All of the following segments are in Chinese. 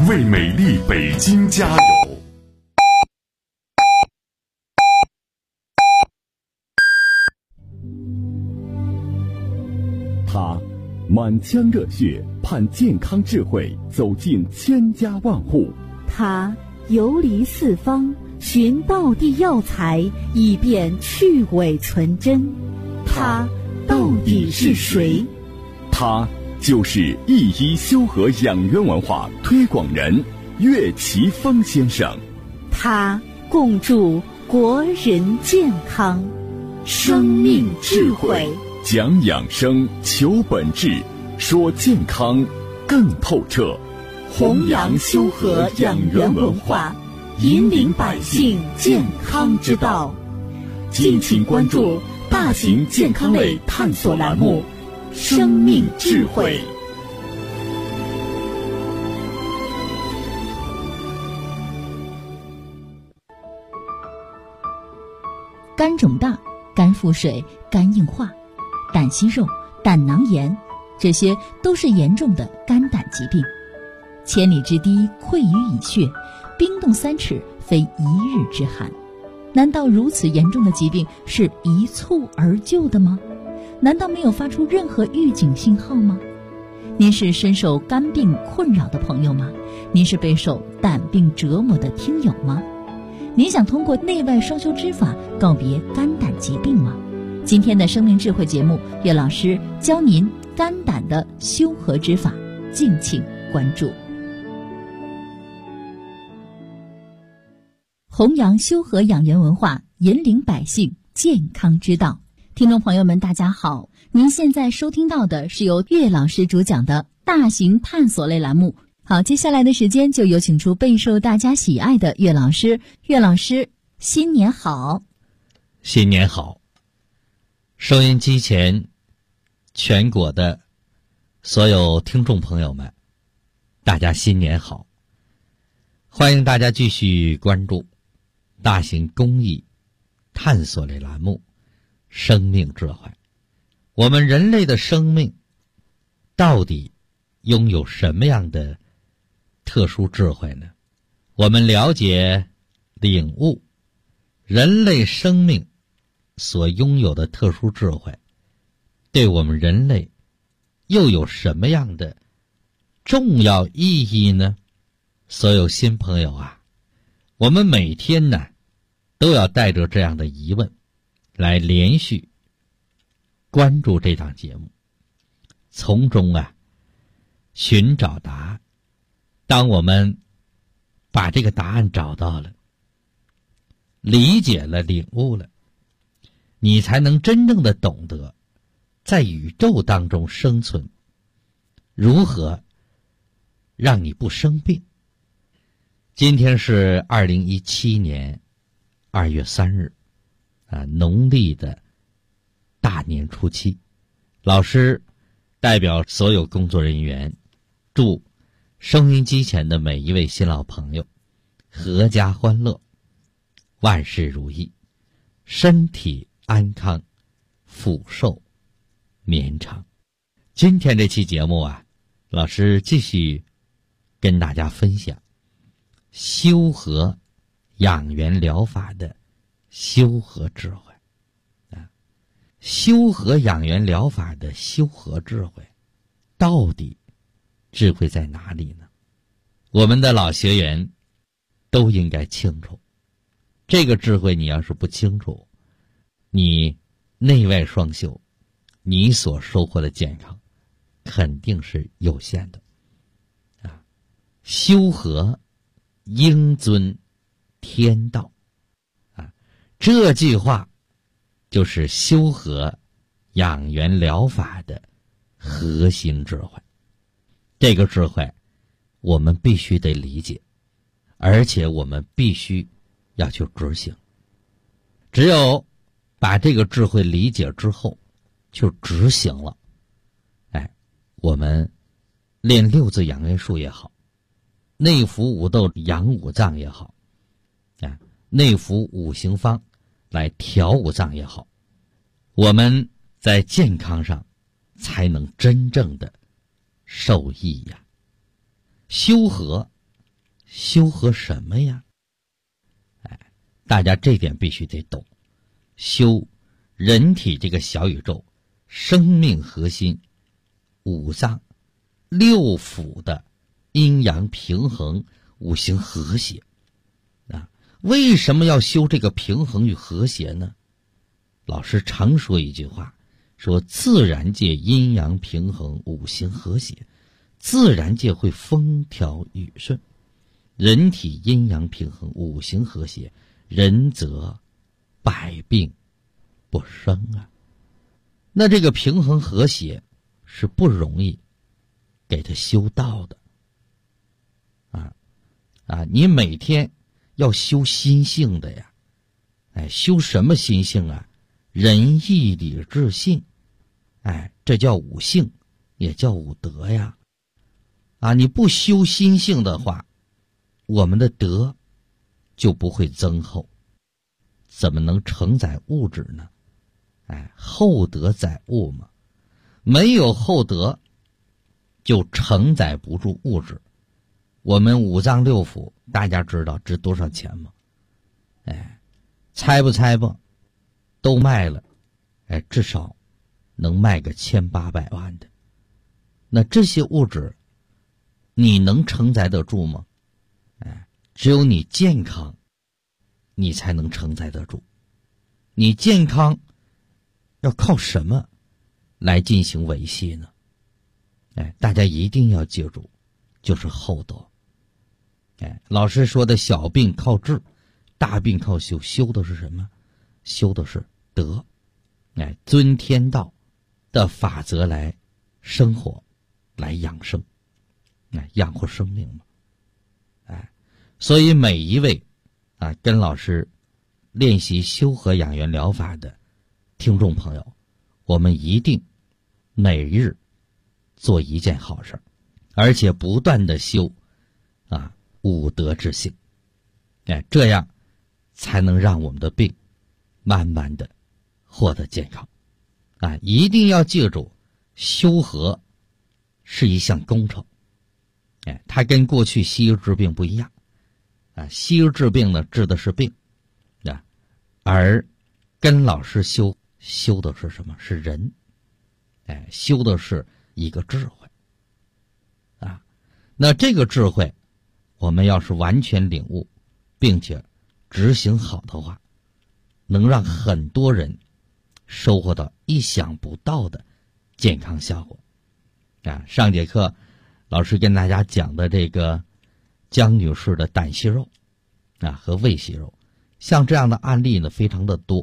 为美丽北京加油！ 他满腔热血盼健康智慧走进千家万户， 他游离四方寻道地药材，以便去伪存真。他到底是谁？ 他就是一医修和养元文化推广人岳奇峰先生。 他共筑国人健康，生命智慧， 讲养生，求本质，说健康更透彻， 弘扬修和养元文化，引领百姓健康之道。敬请关注大型健康类探索栏目《生命智慧》。 肝肿大、肝腹水、肝硬化、胆息肉、胆囊炎，这些都是严重的肝胆疾病。千里之堤溃于蚁穴，冰冻3尺非一日之寒。难道如此严重的疾病是一蹴而就的吗？难道没有发出任何预警信号吗？您是深受肝病困扰的朋友吗？您是备受胆病折磨的听友吗？您想通过内外双修之法告别肝胆疾病吗？今天的生命智慧节目，岳老师教您肝胆的修和之法，敬请关注。弘扬修和养元文化，引领百姓健康之道。听众朋友们大家好，您现在收听到的是由岳老师主讲的大型探索类栏目。好，接下来的时间就有请出备受大家喜爱的岳老师。岳老师，新年好！ 新年好！收音机前全国的所有听众朋友们，大家新年好！欢迎大家继续关注大型公益探索类栏目《生命智慧》。我们人类的生命到底拥有什么样的特殊智慧呢？我们了解、领悟人类生命所拥有的特殊智慧，对我们人类又有什么样的重要意义呢？所有新朋友啊，我们每天呢都要带着这样的疑问来连续关注这档节目，从中啊寻找答案。当我们把这个答案找到了，理解了，领悟了，你才能真正的懂得在宇宙当中生存，如何让你不生病。今天是2017年2月3日农历的大年初七。老师代表所有工作人员，祝收音机前的每一位新老朋友阖家欢乐，万事如意，身体安康，福寿绵长。今天这期节目啊，老师继续跟大家分享修和养元疗法的修和智慧修和养元疗法的修和智慧到底智慧在哪里呢？我们的老学员都应该清楚，这个智慧你要是不清楚，你内外双修，你所收获的健康肯定是有限的修和应遵天道这句话就是修和养元疗法的核心智慧。这个智慧我们必须得理解，而且我们必须要去执行。只有把这个智慧理解之后就执行了，我们练6字养元术也好，内服5豆养5脏也好，内服5行方来调5脏也好，我们在健康上才能真正的受益呀。修和修和什么呀？大家这点必须得懂。修人体这个小宇宙生命核心五脏六腑的阴阳平衡，五行和谐啊。为什么要修这个平衡与和谐呢？老师常说一句话，说自然界阴阳平衡，五行和谐，自然界会风调雨顺。人体阴阳平衡，五行和谐，人则百病不生啊。那这个平衡和谐是不容易给他修到的你每天要修心性的呀。修什么心性啊？仁义礼智信，这叫五性，也叫五德呀。你不修心性的话，我们的德就不会增厚，怎么能承载物质呢？厚德载物嘛，没有厚德就承载不住物质。我们五脏六腑大家知道值多少钱吗？猜不猜吧，都卖了，至少能卖个1800万的。那这些物质你能承载得住吗？只有你健康，你才能承载得住。你健康要靠什么来进行维系呢？大家一定要记住，就是厚德。老师说的小病靠治，大病靠修，修的是什么？修的是德。遵天道的法则来生活，来养生，养活生命嘛。所以每一位跟老师练习修和养元疗法的听众朋友，我们一定每日做一件好事，而且不断的修五德之性，这样才能让我们的病慢慢的获得健康。一定要记住，修和是一项工程。它跟过去西医治病不一样。西医治病呢，治的是病，而跟老师修的是什么？是人。修的是一个智慧。那这个智慧我们要是完全领悟并且执行好的话，能让很多人收获到意想不到的健康效果。上节课老师跟大家讲的这个江女士的胆息肉和胃息肉，像这样的案例呢非常的多。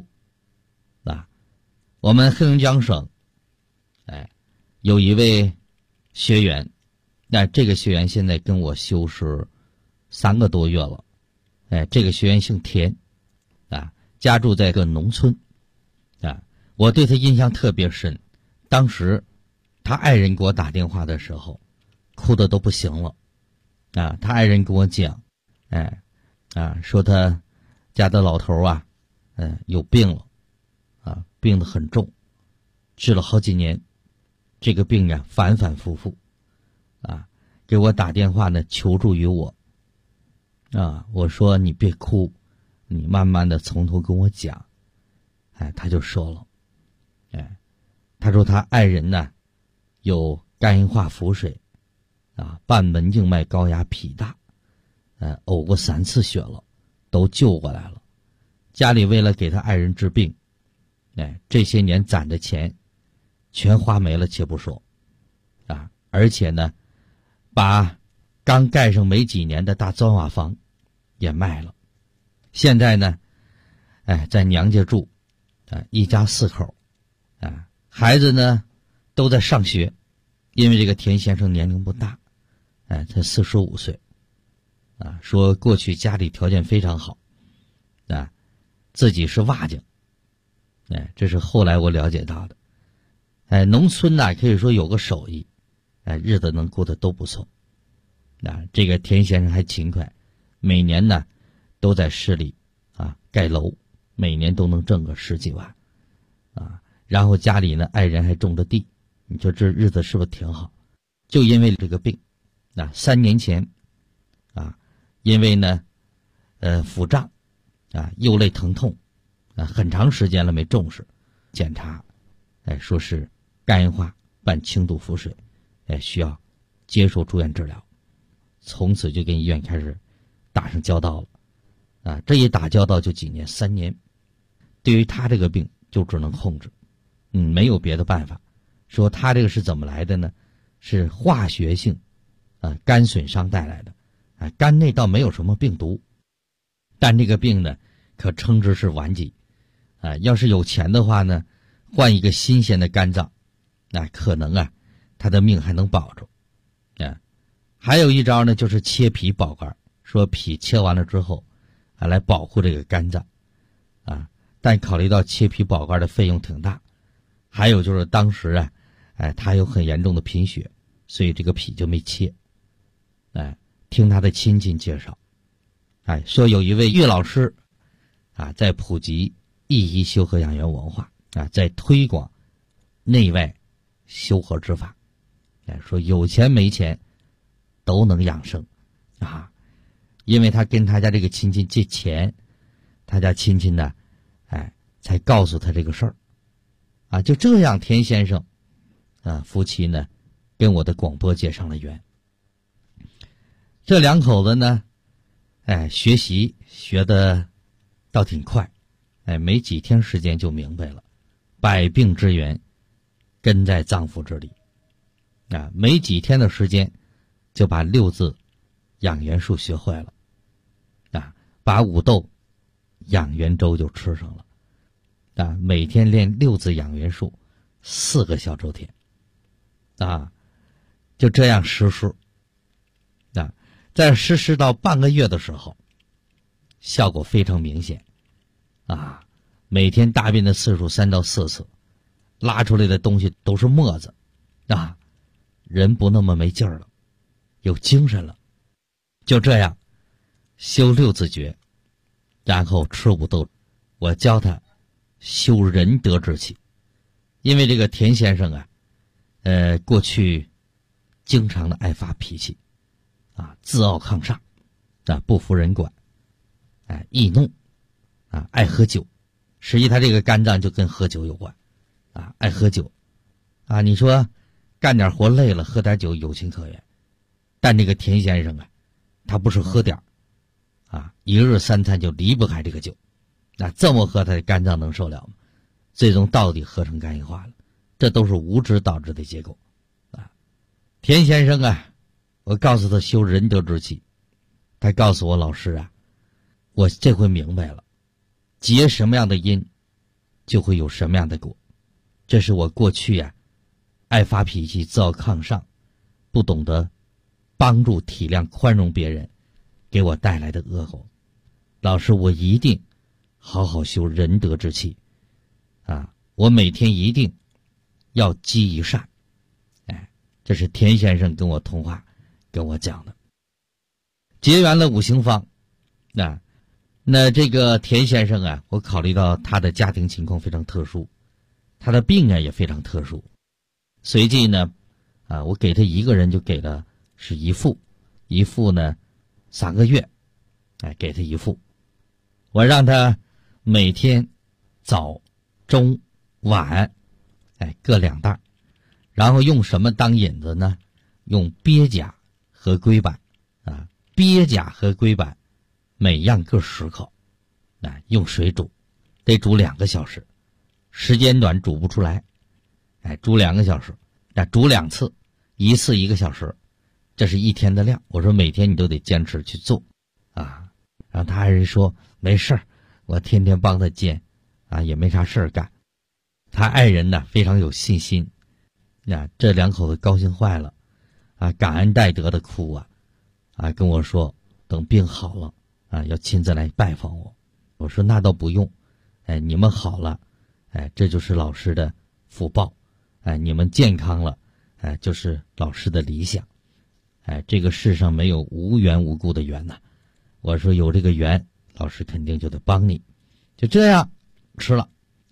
我们黑龙江省有一位学员，这个学员现在跟我修是3个多月了。这个学员姓田，家住在一个农村。我对他印象特别深。当时他爱人给我打电话的时候，哭得都不行了。他爱人跟我讲，说他家的老头有病了，病得很重，治了好几年，这个病反反复复，给我打电话呢求助于我。我说你别哭，你慢慢的从头跟我讲。他就说了，他说他爱人呢有肝硬化腹水，半门静脉高压脾大，呕过3次血了，都救过来了。家里为了给他爱人治病，这些年攒的钱全花没了且不说，而且呢把刚盖上没几年的大砖瓦房也卖了。现在呢在娘家住，一家4口，孩子呢都在上学。因为这个田先生年龄不大，才45岁，说过去家里条件非常好，自己是瓦匠，这是后来我了解到的。农村可以说有个手艺，日子能过得都不错。这个田先生还勤快，每年呢都在市里盖楼，每年都能挣个10几万，然后家里呢爱人还种着地。你说这日子是不是挺好？就因为这个病，3年前， 因为呢腹胀右肋疼痛很长时间了没重视检查，说是肝硬化伴轻度腹水，需要接受住院治疗。从此就跟医院开始打上交道了这一打交道就几年，3年。对于他这个病就只能控制，没有别的办法。说他这个是怎么来的呢？是化学性肝损伤带来的肝内倒没有什么病毒，但这个病呢可称之是顽疾要是有钱的话呢，换一个新鲜的肝脏可能他的命还能保住还有一招呢，就是切皮保肝，说皮切完了之后来保护这个肝脏但考虑到切皮保肝的费用挺大，还有就是当时他有很严重的贫血，所以这个皮就没切听他的亲戚介绍说有一位岳老师在普及一医修和养元文化在推广内外修和之法说有钱没钱都能养生因为他跟他家这个亲戚借钱，他家亲戚呢才告诉他这个事儿就这样田先生夫妻呢跟我的广播结上了缘。这两口子呢学习学的倒挺快没几天时间就明白了百病之源根在脏腑之里没几天的时间就把6字养元术学会了把五豆养元粥就吃上了每天练6字养元术4个小周天就这样实施在实施到半个月的时候，效果非常明显每天大便的次数3到4次，拉出来的东西都是沫子人不那么没劲儿了，有精神了。就这样修6字诀，然后吃五豆。我教他修仁德之气，因为这个田先生过去经常的爱发脾气自傲抗上不服人管易怒爱喝酒。实际他这个肝脏就跟喝酒有关爱喝酒你说干点活累了喝点酒有情可原，但这个田先生他不是喝点一日3餐就离不开这个酒这么喝他的肝脏能受了吗？最终到底喝成肝硬化了，这都是无知导致的结果田先生我告诉他修仁德之气，他告诉我老师我这回明白了，结什么样的因就会有什么样的果。这是我过去爱发脾气自傲抗上，不懂得帮助体谅宽容别人给我带来的恶果。老师，我一定好好修仁德之气我每天一定要积一善这是田先生跟我通话跟我讲的。结缘了5行方那这个田先生我考虑到他的家庭情况非常特殊，他的病也非常特殊，随即呢我给他一个人就给了是一副呢3个月给他一副，我让他每天早中晚各2袋，然后用什么当引子呢？用鳖甲和龟板鳖甲和龟板每样各10口用水煮，得煮2个小时，时间短煮不出来煮2个小时煮2次，1次1个小时，这是1天的量。我说每天你都得坚持去做然后他爱人说没事儿，我天天帮他煎也没啥事儿干。他爱人呢非常有信心这2口子高兴坏了感恩戴德的哭跟我说等病好了要亲自来拜访我。我说那倒不用你们好了这就是老师的福报你们健康了就是老师的理想这个世上没有无缘无故的缘我说有这个缘老师肯定就得帮你。就这样吃了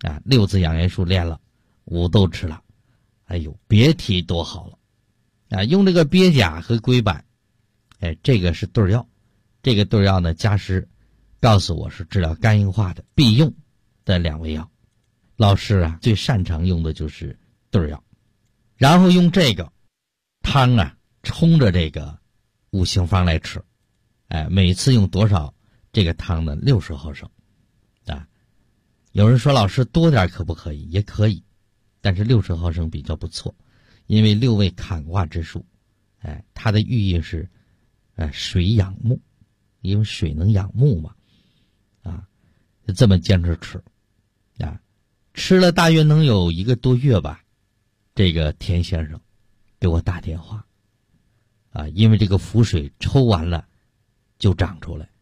6字养元术练了，5豆吃了，哎呦别提多好了用这个鳖甲和龟板这个是对药这个对药呢，家师告诉我是治疗肝硬化的必用的2味药。老师啊，最擅长用的就是对药，然后用这个汤啊冲着这个五行方来吃。每次用多少这个汤呢？60毫升啊。有人说老师多点可不可以？也可以，但是60毫升比较不错，因为6味坎卦之术，它的寓意是水养木，因为水能养木嘛，就这么坚持吃啊。吃了大约能有1个多月吧，这个田先生给我打电话因为这个腹水抽完了就长出来，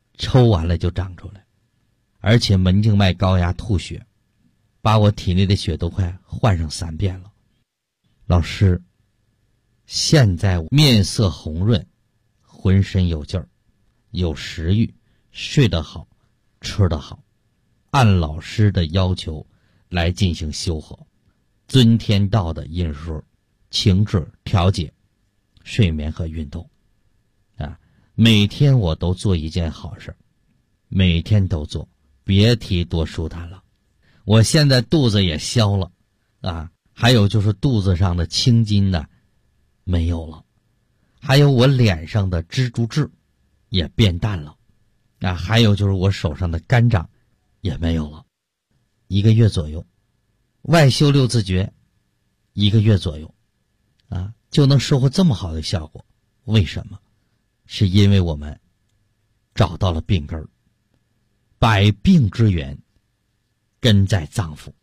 而且门静脉高压吐血，把我体内的血都快换上3遍了。老师，现在面色红润，浑身有劲儿，有食欲，睡得好，吃得好，按老师的要求来进行修和，遵天道的饮食、情志调节、睡眠和运动每天我都做一件好事，每天都做，别提多舒坦了。我现在肚子也消了还有就是肚子上的青筋呢没有了，还有我脸上的蜘蛛痣也变淡了还有就是我手上的肝掌也没有了。1个月左右，外修6字诀1个月左右就能收获这么好的效果。为什么？是因为我们找到了病根儿。百病之源根在脏腑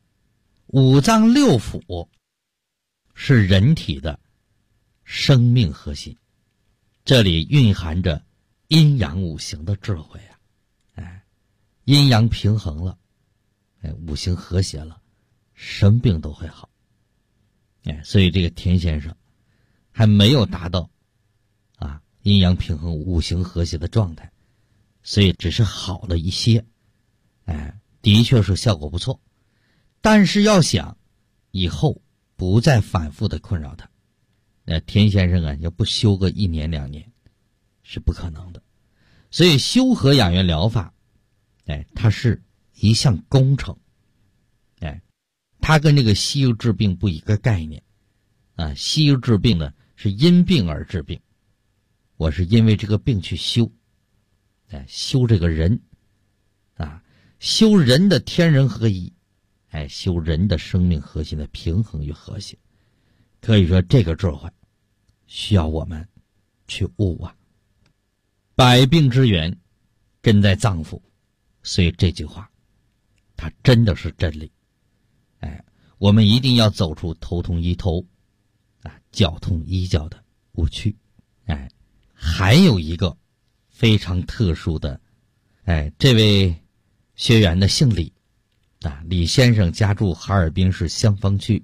，5脏6腑是人体的生命核心，这里蕴含着阴阳五行的智慧阴阳平衡了，五行和谐了，什么病都会好。所以这个田先生还没有达到阴阳平衡、五行和谐的状态，所以只是好了一些，的确是效果不错。但是要想以后不再反复的困扰他，田先生要不修个1年2年是不可能的。所以修和养元疗法它是一项工程，它跟这个西医治病不一个概念西医治病呢是因病而治病，我是因为这个病去修，修这个人修人的天人合一，修人的生命核心的平衡与和谐。可以说这个智慧需要我们去悟百病之源根在脏腑，所以这句话它真的是真理。我们一定要走出头痛医头脚痛医脚的误区。还有一个非常特殊的，这位学员的姓李李先生家住哈尔滨市香坊区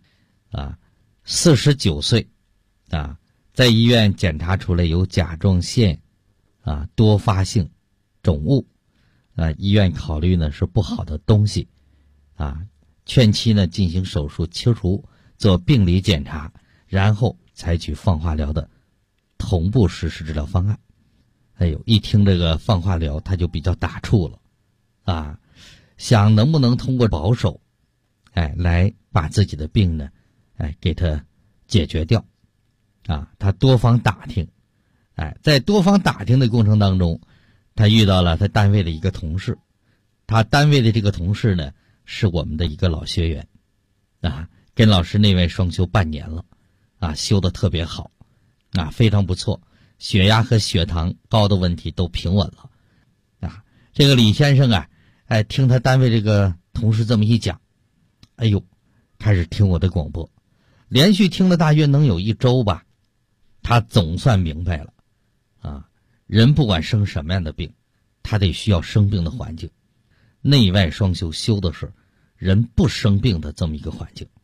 49岁在医院检查出来有甲状腺多发性肿物医院考虑呢是不好的东西劝其呢进行手术切除，做病理检查，然后采取放化疗的同步实施治疗方案。一听这个放化疗他就比较打怵了想能不能通过保守来把自己的病呢给他解决掉他多方打听在多方打听的过程当中，他遇到了他单位的一个同事，他单位的这个同事呢是我们的一个老学员跟老师内外双修半年了修得特别好非常不错，血压和血糖高的问题都平稳了这个李先生听他单位这个同事这么一讲，开始听我的广播，连续听了大约能有1周吧，他总算明白了人不管生什么样的病，他得需要生病的环境，内外双修修的是人不生病的这么一个环境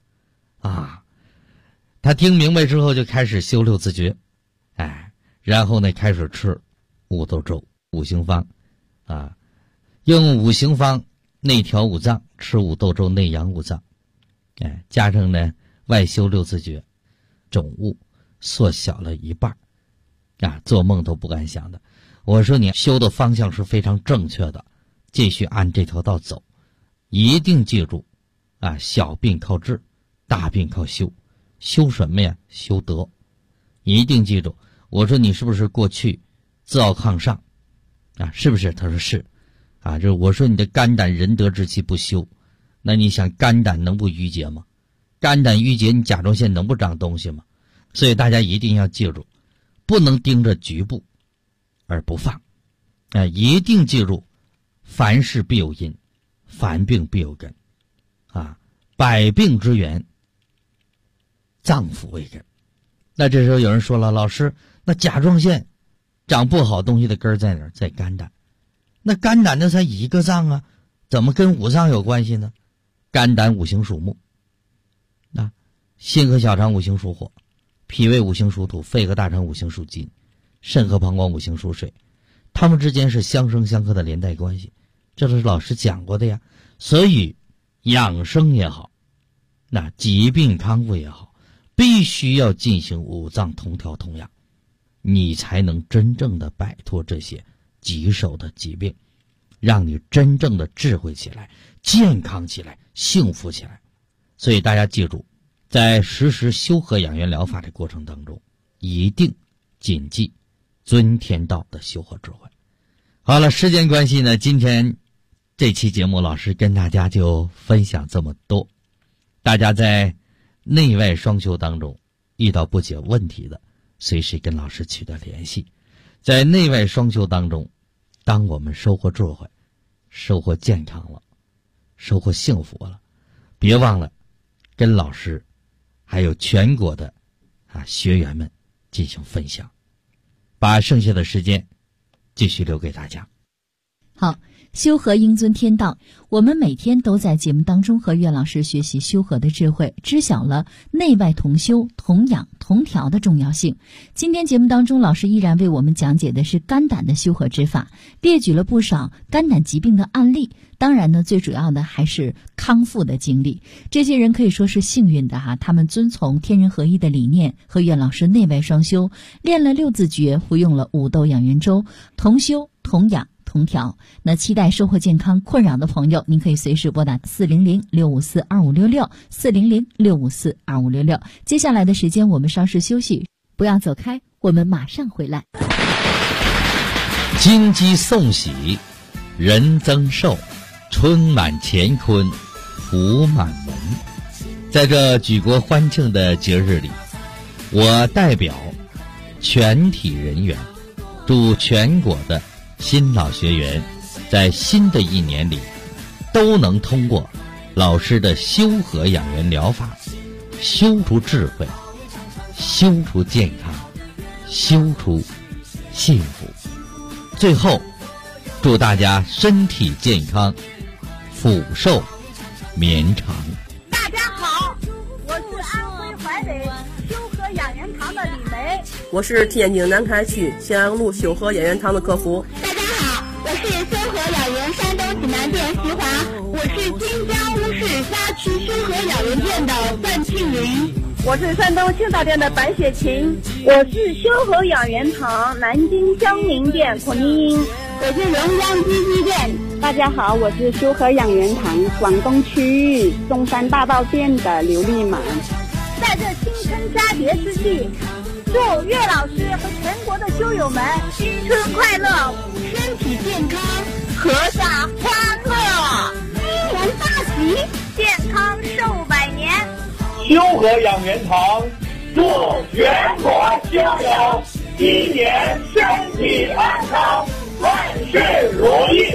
他听明白之后就开始修6字诀然后呢开始吃五豆粥五行方用五行方内调五脏，吃五豆粥内养五脏加上呢外修6字诀，肿物缩小了1半做梦都不敢想的。 我说你修的方向是非常正确的，继续按这条道走，一定记住啊，小病靠治，大病靠修。修什么呀？修德。一定记住。我说你是不是过去自傲抗上啊？是不是？他说是啊。这我说你的肝胆仁德之气不修，那你想肝胆能不郁结吗？肝胆郁结，你甲状腺能不长东西吗？所以大家一定要记住，不能盯着局部而不放，一定记住，凡事必有因，凡病必有根，啊，百病之源，脏腑为根。那这时候有人说了，老师，那甲状腺长不好东西的根在哪儿？在肝胆。那肝胆那才一个脏啊，怎么跟五脏有关系呢？肝胆五行属木，啊，心和小肠五行属火，脾胃五行属土，肺和大肠五行属金，肾和膀胱五行属水，它们之间是相生相克的连带关系，这都是老师讲过的呀。所以养生也好，那疾病康复也好，必须要进行五脏同调同养，你才能真正的摆脱这些棘手的疾病，让你真正的智慧起来，健康起来，幸福起来。所以大家记住，在实施修和养元疗法的过程当中，一定谨记遵天道的修和智慧。好了，时间关系呢，今天这期节目老师跟大家就分享这么多。大家在内外双修当中遇到不解问题的，随时跟老师取得联系。在内外双修当中，当我们收获智慧，收获健康了，收获幸福了，别忘了跟老师还有全国的学员们进行分享，把剩下的时间继续留给大家。 好，修和应遵天道，我们每天都在节目当中和岳老师学习修和的智慧，知晓了内外同修、同养、同调的重要性。今天节目当中，老师依然为我们讲解的是肝胆的修和之法，列举了不少肝胆疾病的案例。当然呢，最主要的还是康复的经历。这些人可以说是幸运的哈，他们遵从天人合一的理念，和岳老师内外双修，练了六字诀，服用了五豆养元粥，同修同养同调。那期待收获健康，困扰的朋友您可以随时拨打400-654-2566 400-654-2566。接下来的时间我们稍事休息，不要走开，我们马上回来。 金鸡送喜，人增寿，春满乾坤，福满门。在这举国欢庆的节日里，我代表全体人员，祝全国的新老学员在新的一年里都能通过老师的修和养元疗法，修出智慧，修出健康，修出幸福。最后祝大家身体健康，福寿绵长。 大家好，我是安徽淮北修和养元堂的李梅。 我是天津南开区咸阳路修和养元堂的客服。 大家好，我是修和养元山东济南店徐华。我是金江乌市沙区修和养元店的范庆云。 我是山东青岛店的白雪琴。我是修和养元堂南京江宁店孔妮英。 我是龙江基基店。 大家好，我是修和养元堂广东区域中山大道店的刘丽满。 在这青春佳节之际，祝岳老师和全国的修友们新春快乐， 身体健康， 阖家欢乐， 新年大吉， 健康寿百年。 修和养元堂祝全国修友新年身体安康，万事如意。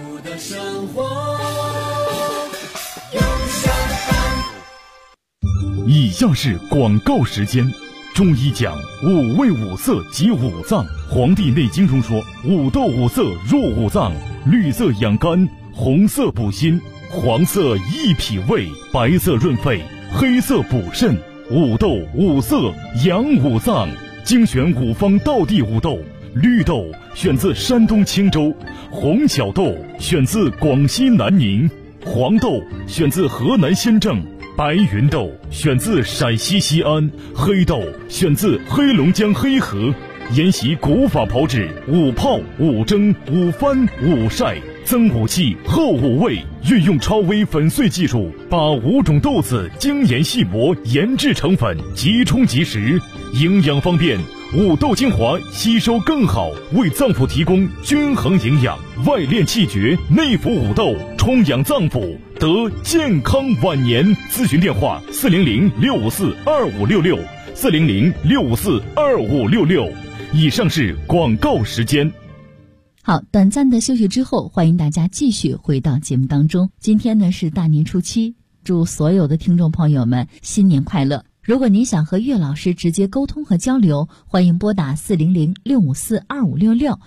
以下是广告时间。中医讲五味五色及五脏，《黄帝内经》中说五豆五色入五脏，绿色养肝，红色补心，黄色益脾胃，白色润肺，黑色补肾。五豆五色养五脏，精选五方道地五豆。绿豆选自山东青州，红小豆选自广西南宁，黄豆选自河南新郑，白云豆选自陕西西安，黑豆选自黑龙江黑河。 研习古法炮制5泡、5蒸、5翻、5晒，增5气，后5味，运用超微粉碎技术，把5种豆子精研细磨，研制成粉，即冲即食，营养方便。5豆精华吸收更好，为脏腑提供均衡营养，外练气绝，内服5豆，充养脏腑，得健康晚年。咨询电话400-654-2566，400-654-2566。以上是广告时间。 好，短暂的休息之后，欢迎大家继续回到节目当中。今天呢是大年初7，祝所有的听众朋友们新年快乐。如果您想和岳老师直接沟通和交流，欢迎拨打400-654-2566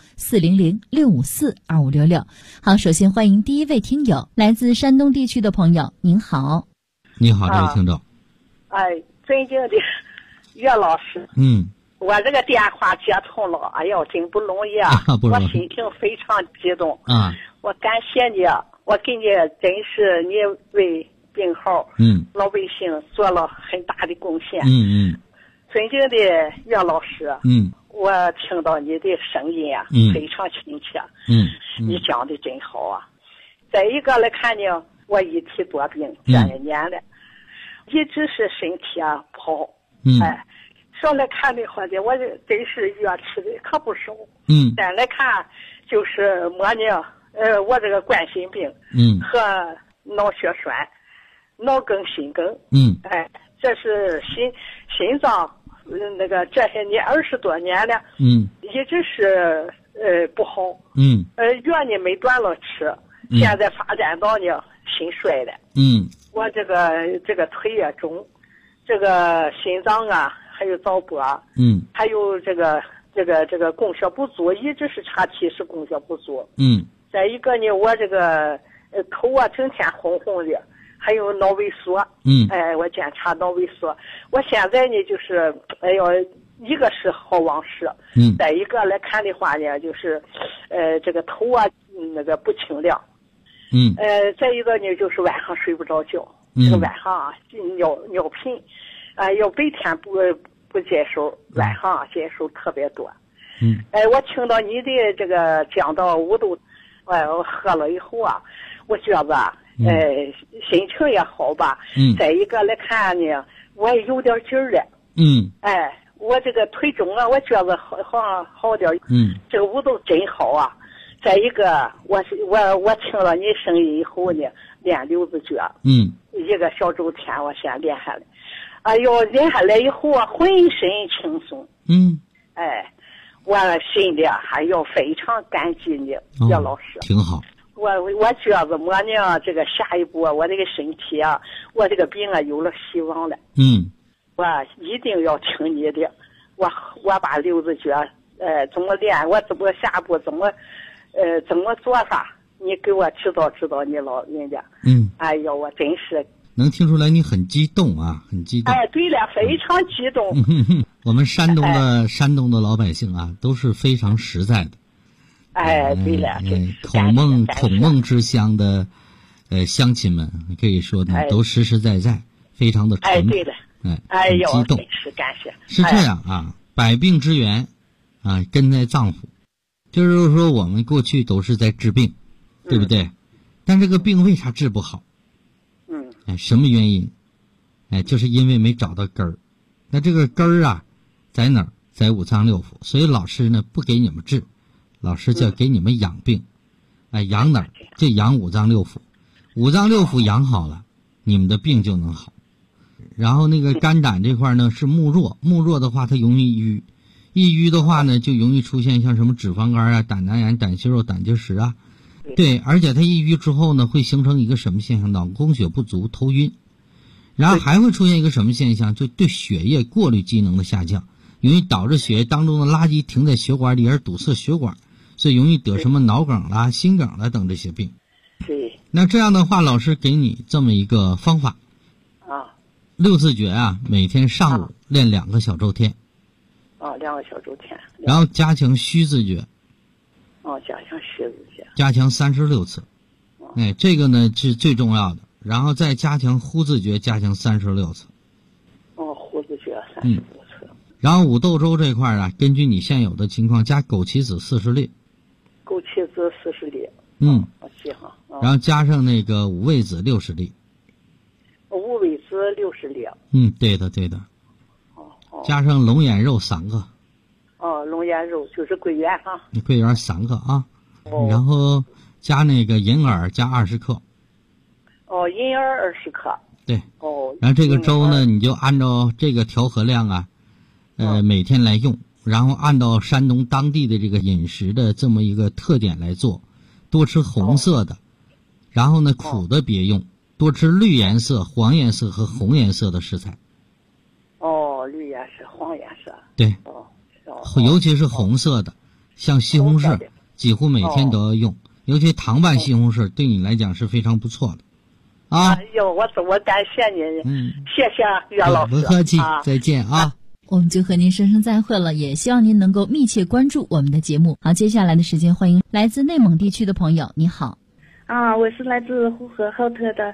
400-654-2566。好，首先欢迎第一位听友，来自山东地区的朋友，您好。 你好，这位听众。 尊敬的岳老师，我这个电话接通了，哎呀，真不容易啊！我心情非常激动啊！我感谢你，我给你真是你为病号老百姓做了很大的贡献。尊敬的岳老师，我听到你的声音啊，非常亲切。你讲的真好啊！再一个来看呢，我一体多病这1年了，一直是身体啊不好。上来看的话呢，我真是药吃的可不少。再来看就是我呢，我这个冠心病，和脑血栓、脑梗、心梗，这是心脏，那个这些年20多年了，一直是不好。药呢没断了吃，现在发展到呢心衰了。我这个腿也肿，这个心脏啊。还有早搏，还有这个供血不足，一直是查体是供血不足。再一个呢，我这个头啊整天红红的，还有脑萎缩。我检查脑萎缩，我现在呢就是一个是好往事，再一个来看的话呢，就是这个头啊那个不清亮。再一个呢就是晚上睡不着觉，这个晚上啊尿频。要白天不接受，晚上接受特别多。我听到你的这个讲到5豆，我喝了以后啊，我觉得心情也好吧。再一个来看呢，我也有点劲儿了。我这个腿肿啊，我觉得好点。这个5豆真好啊。再一个，我听了你声音以后呢，练6字诀。一个小周天我先练下来。练下来以后啊，浑身轻松。我心里还要非常感激你，岳老师。 挺好。 我觉得我呢，这个下一步我这个身体啊，我这个病啊有了希望了。我一定要听你的。我把6字诀怎么练，我怎么下步怎么做法，你给我指导指导，你老人家。哎呀，我真是。 能听出来你很激动啊，很激动。 对了，非常激动。 我们山东的老百姓啊，都是非常实在的。 对了， 孔孟之乡的乡亲们，可以说呢，都实实在在，非常的淳朴。 对了， 激动。 是感谢。 是这样啊，百病之源啊，根在脏腑。就是说，我们过去都是在治病，对不对？但这个病为啥治不好？什么原因？就是因为没找到根儿。那这个根儿啊，在哪儿？在5脏6腑。所以老师呢不给你们治，老师就给你们养病。养哪儿？就养5脏6腑。5脏6腑养好了，你们的病就能好。然后那个肝胆这块呢是木弱，木弱的话它容易瘀，一瘀的话呢就容易出现像什么脂肪肝啊、胆囊炎、胆息肉、胆结石啊。对，而且它抑郁之后呢，会形成一个什么现象？脑供血不足、头晕，然后还会出现一个什么现象？就对血液过滤机能的下降，容易导致血液当中的垃圾停在血管里而堵塞血管，所以容易得什么脑梗啦、心梗啦等这些病。 对。 那这样的话，老师给你这么一个方法，6字诀啊，每天上午练2个小周天。 2个小周天。 然后加强虚字诀。 加强虚字诀。 加强36次，这个呢是最重要的。然后再加强呼字诀，加强36次。 呼字诀36次。 然后五豆粥这块啊，根据你现有的情况加枸杞子40粒。 枸杞子40粒。我记上。 然后加上那个五味子60粒。 五味子60粒。 对的对的。加上龙眼肉3个。 龙眼肉就是桂圆哈。 桂圆3个啊。然后加那个银耳加20克。 银耳20克。 对。然后这个粥呢，你就按照这个调和量啊，每天来用，然后按照山东当地的这个饮食的这么一个特点来做，多吃红色的，然后呢苦的别用，多吃绿颜色、黄颜色和红颜色的食材。 绿颜色、黄颜色。 对。尤其是红色的，像西红柿，几乎每天都要用，尤其糖拌西红柿对你来讲是非常不错的。 哎呦，我感谢您，谢谢岳老师， 不客气，再见啊。 我们就和您说声再会了，也希望您能够密切关注我们的节目。好，接下来的时间，欢迎来自内蒙地区的朋友，你好。 我是来自呼和浩特的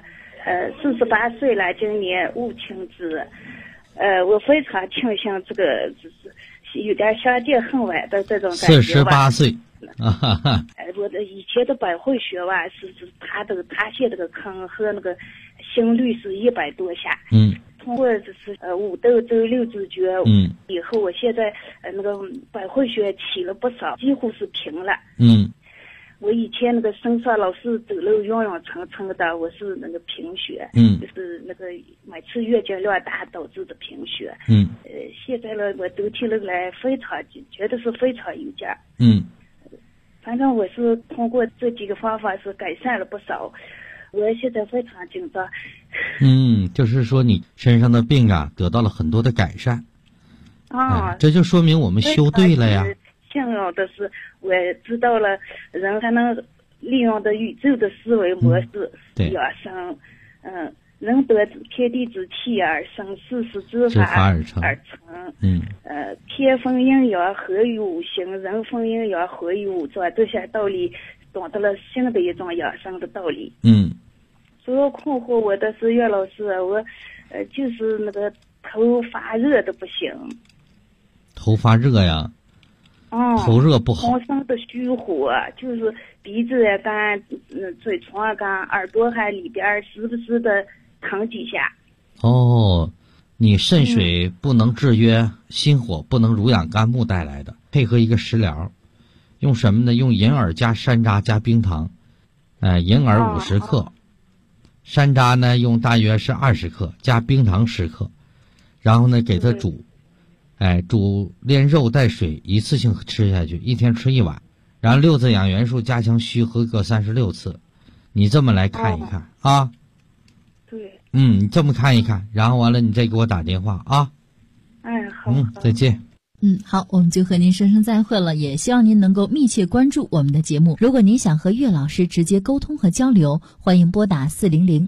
，48岁了，今年无情子。我非常庆幸这个就是有点相见恨晚的这种感觉吧。 48岁。 我的以前的百会穴吧，是他泄这个坑和那个心率是100多下。通过就是五豆粥6字诀，以后我现在那个百会穴起了不少，几乎是平了。我以前那个身上老是走路晕晕沉沉的，我是那个贫血，就是那个每次月经量大导致的贫血。现在呢，我都听了来非常觉得是非常有劲。反正我是通过这几个方法是改善了不少，我现在非常紧张。 就是说你身上的病啊得到了很多的改善。这就说明我们修对了呀。 幸运的是，我知道了人还能利用的宇宙的思维模式养生。人得天地之气而生，事是之法而成。天分阴阳合于五行，人分阴阳合于五脏，这些道理懂得了新的一种养生的道理。主要困惑我的是岳老师，我就是那个头发热的不行。 头发热呀？头热不好。 浑身的虚火，就是鼻子也干，嘴唇也干，耳朵还里边时不时的疼几下。 你肾水不能制约，心火不能濡养肝木带来的，配合一个食疗，用什么呢？用银耳加山楂加冰糖，银耳50克，山楂呢用大约是20克，加冰糖10克，然后呢给它煮，煮连肉带水，一次性吃下去，一天吃1碗，然后6字养元术加强虚和各36次，你这么来看一看啊。 对。 你这么看一看，然后完了你再给我打电话啊。 好。 再见。 好，我们就和您说声再会了，也希望您能够密切关注我们的节目。如果您想和岳老师直接沟通和交流，欢迎拨打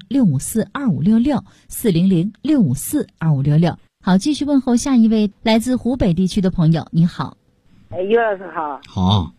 400-654-2566，400-654-2566。好，继续问候下一位来自湖北地区的朋友，你好。 岳老师好。 好。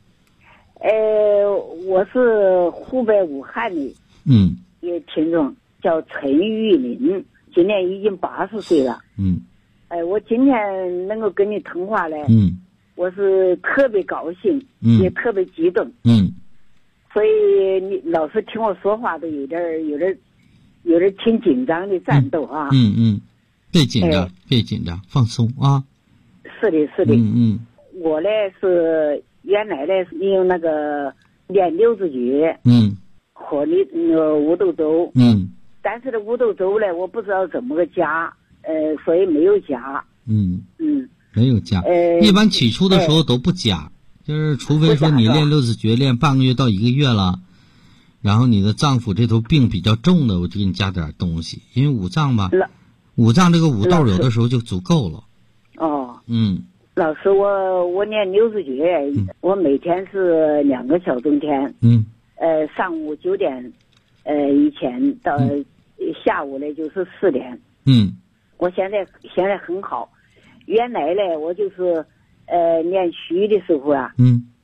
我是湖北武汉的一个听众，叫陈玉林，今年已经80岁了。我今天能够跟你通话呢，我是特别高兴，也特别激动。所以你老是听我说话都有点挺紧张的战斗啊。 别紧张，别紧张，放松啊。 是的。我呢是原来呢是用那个练6字诀，和那个五豆粥，但是这五豆粥呢，我不知道怎么个加，所以没有加。 没有加。一般起初的时候都不加，就是除非说你练6字诀练半个月到1个月了，然后你的脏腑这头病比较重的，我就给你加点东西，因为五脏吧，五脏这个五豆有的时候就足够了。 老师，我练6字诀，我每天是2个小钟天，上午9点以前到下午呢就是4点。我现在很好。原来呢我就是练虚的时候啊，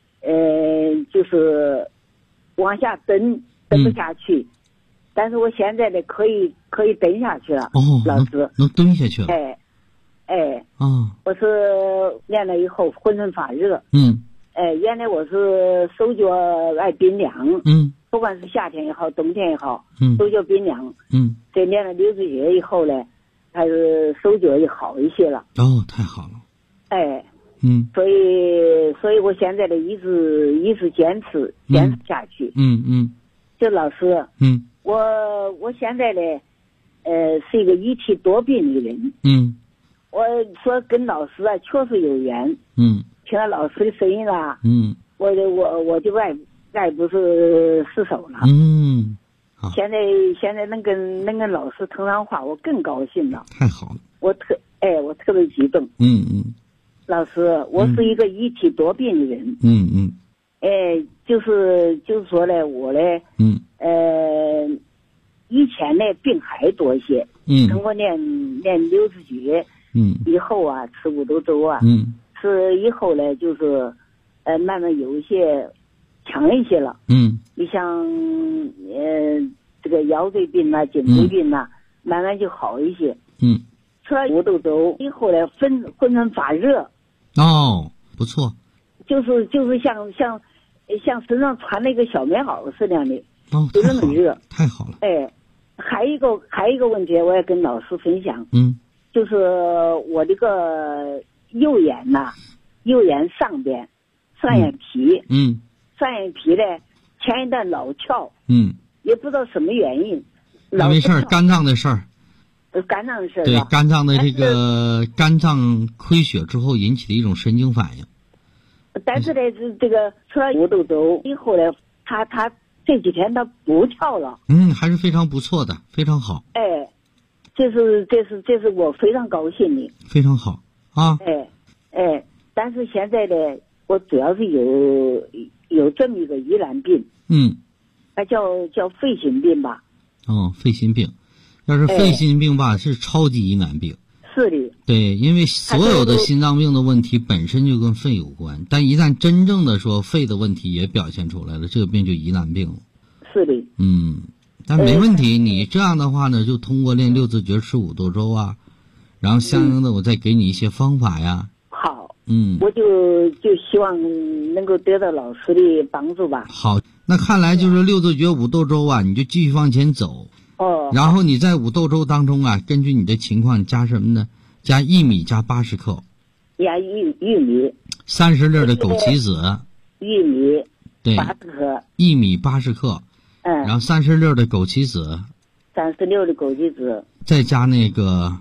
就是往下蹬不下去，但是我现在呢可以蹬下去了。老师能蹬下去了。 哎，我是练了以后浑身发热。原来我是手脚爱冰凉。不管是夏天也好，冬天也好，手脚冰凉。这练了6个月以后呢，还是手脚也好一些了。 太好了。 哎。所以我现在的一直坚持下去。就老师，我现在呢，是一个一体多病的人。我说跟老师啊，确实有缘。听了老师的声音啦。我就爱不是失手了。现在能跟老师通上话，我更高兴了。 太好了。 我特别激动。老师，我是一个一体多病的人。就是说呢，我呢，以前呢病还多些。通过练60诀，以后啊吃五豆粥啊，吃以后呢就是慢慢有一些强一些了。你像这个腰椎病啊、颈椎病啊，慢慢就好一些。吃了五豆粥以后呢，浑身发热。 不错。 就是像身上穿了一个小棉袄似的的。就那么热。 太好了。 还有一个问题，我要跟老师分享。就是我这个右眼呐，右眼上边上眼皮。上眼皮呢前一段老翘。也不知道什么原因。 没事，肝脏的事儿。 肝脏的事儿。 对，肝脏的这个肝脏亏血之后引起的一种神经反应。 但是呢，这个吃了五豆粥以后呢，他这几天他不跳了。 还是非常不错的，非常好。 这是我非常高兴的。 非常好啊。 但是现在呢，我主要是有这么一个疑难病。它叫肺心病吧。 肺心病，要是肺心病吧，是超级疑难病。 是的。 对，因为所有的心脏病的问题本身就跟肺有关，但一旦真正的说肺的问题也表现出来了，这个病就疑难病了。 是的。 但没问题，你这样的话呢，就通过练6字诀吃五豆粥啊，然后相应的我再给你一些方法呀。 好。我就希望能够得到老师的帮助吧。 好，那看来就是6字诀五豆粥啊，你就继续往前走。然后你在五豆粥当中啊，根据你的情况加什么呢？加薏米加80克。 加玉米。 30粒的枸杞子。 玉米。 对。 80克。 薏米80克。然后30粒的枸杞子。 36的枸杞子。 再加那个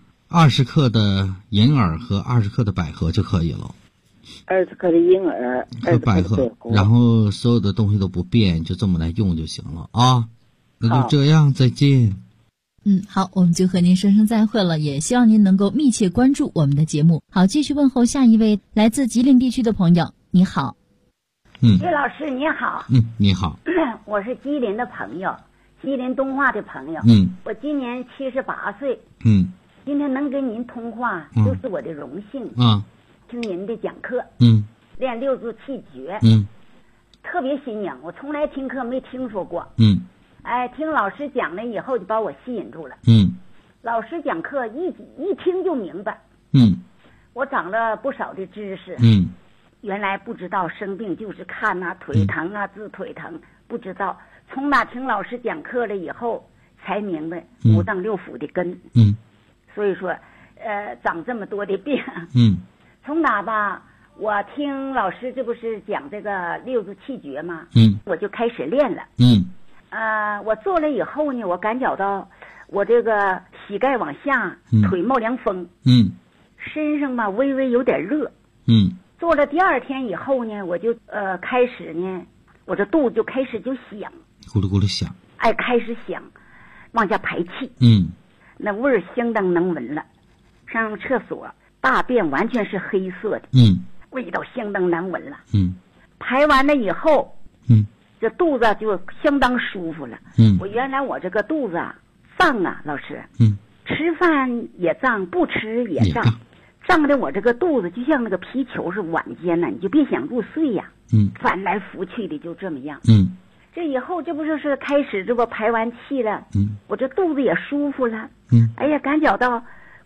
20克的银耳和20克的百合就可以了。 20克的银耳和百合，然后所有的东西都不变，就这么来用就行了啊。那就这样，再见。 好，我们就和您说声再会了，也希望您能够密切关注我们的节目。好，继续问候下一位来自吉林地区的朋友，你好。 岳老师你好。 你好。 我是吉林的朋友，吉林东化的朋友。我今年78岁。今天能跟您通话，就是我的荣幸。听您的讲课。练6字气诀。特别新颖，我从来听课没听说过。听老师讲了以后就把我吸引住了。老师讲课一听就明白。我长了不少的知识。原来不知道生病就是看腿疼治腿疼，不知道。从哪听老师讲课了以后才明白五脏六腑的根。所以说长这么多的病。从哪吧，我听老师这不是讲这个6字气诀吗？我就开始练了。我做了以后呢，我感觉到我这个膝盖往下，腿冒凉风。身上吧微微有点热。做了第2天以后呢，我就开始呢，我这肚子就开始就响， 咕噜咕噜响。 开始响，往下排气。那味儿相当能闻了。上厕所大便完全是黑色的。味道相当难闻了。排完了以后，这肚子就相当舒服了。我原来我这个肚子胀老师。吃饭也胀，不吃也胀。胀的我这个肚子就像那个皮球是晚间呢，你就别想入睡呀。翻来覆去的就这么样。这以后这不是开始这不排完气了。我这肚子也舒服了。感觉到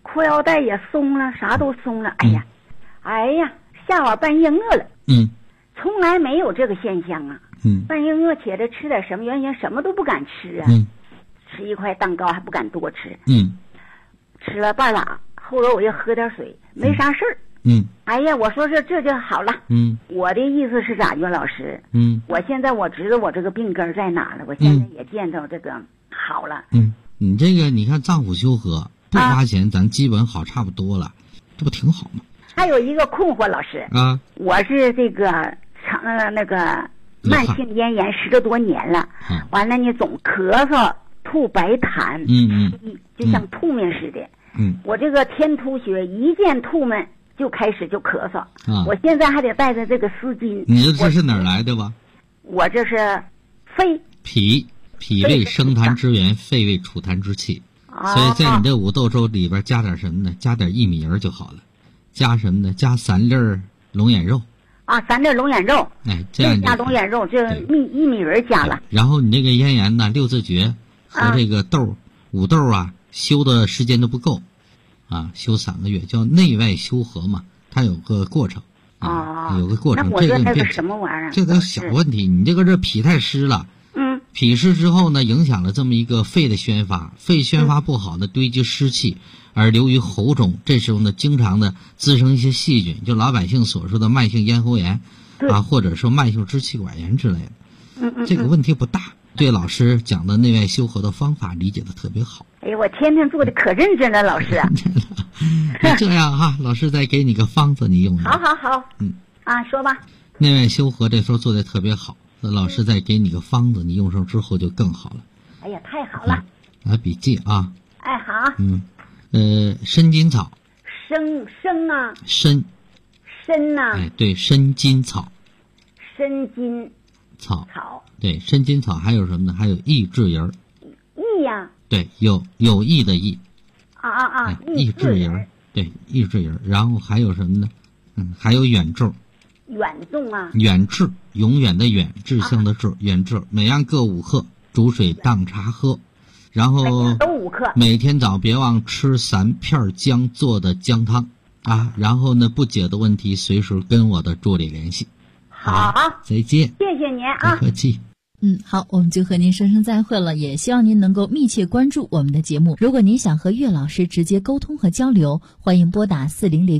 裤腰带也松了，啥都松了。哎呀，下午半夜饿了。从来没有这个现象啊。半夜饿起来吃点什么，原先什么都不敢吃啊。吃一块蛋糕还不敢多吃。吃了半拉，后来我又喝点水，没啥事儿。哎呀，我说这就好了。我的意思是咋，袁老师？我现在我知道我这个病根在哪了，我现在也见到这个好了。 你这个你看脏腑修和不花钱，咱基本好差不多了，这不挺好吗？ 还有一个困惑，老师啊， 我是这个那个慢性咽炎10多多年了，完了呢总咳嗽吐白痰，就像吐沫似的。我这个天突穴一见吐沫就开始就咳嗽，我现在还得带着这个丝巾。 你这是哪儿来的吧？ 我这是肺脾胃生痰之源，肺胃储痰之器。所以在你这五豆粥里边加点什么呢？加点薏米仁就好了。加什么呢？加3粒龙眼肉。 3粒龙眼肉。 这样加龙眼肉，这薏米仁加了。 然后你这个咽炎呢，6字诀和这个五豆啊，修的时间都不够，修3个月，叫内外修和嘛，它有个过程。有个过程。 那我这个什么玩意儿？ 这个小问题，你这个脾太湿了。脾湿之后呢，影响了这么一个肺的宣发，肺宣发不好呢，堆积湿气，而流于喉中。这时候呢，经常的滋生一些细菌，就老百姓所说的慢性咽喉炎或者说慢性支气管炎之类的。这个问题不大。对老师讲的内外修和的方法理解的特别好。 哎呀，我天天做的可认真了，老师。 那这样老师再给你个方子，你用。 好。说吧。 内外修和这时候做的特别好。老师再给你个方子，你用上之后就更好了。 哎呀，太好了！ 来笔记啊。 好。 参金草。 参啊。参呐。 对，参金草。 参金草。对，参金草还有什么呢？还有益智仁。 益呀。 对，有益的益。益智仁。对，益智仁。然后还有什么呢？还有远志。 远重啊。 远志，永远的远，志向的志，远志，每样各5克，煮水当茶喝。然后都5克。 每天早别忘吃3片姜做的姜汤然后呢，不解的问题随时跟我的助理联系。 好， 再见。 谢谢您啊。 不客气。 好，我们就和您说声再会了，也希望您能够密切关注我们的节目。如果您想和岳老师直接沟通和交流，欢迎拨打